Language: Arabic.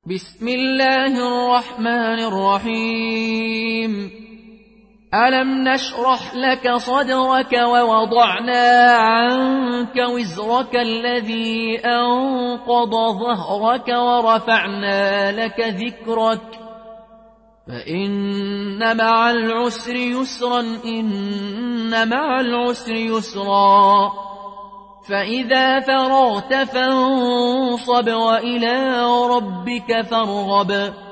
بسم الله الرحمن الرحيم. ألم نشرح لك صدرك ووضعنا عنك وزرك الذي أنقض ظهرك ورفعنا لك ذكرك فإن مع العسر يسرا إن مع العسر يسرا فإذا فرغت فانصب وإلى ربك فارغب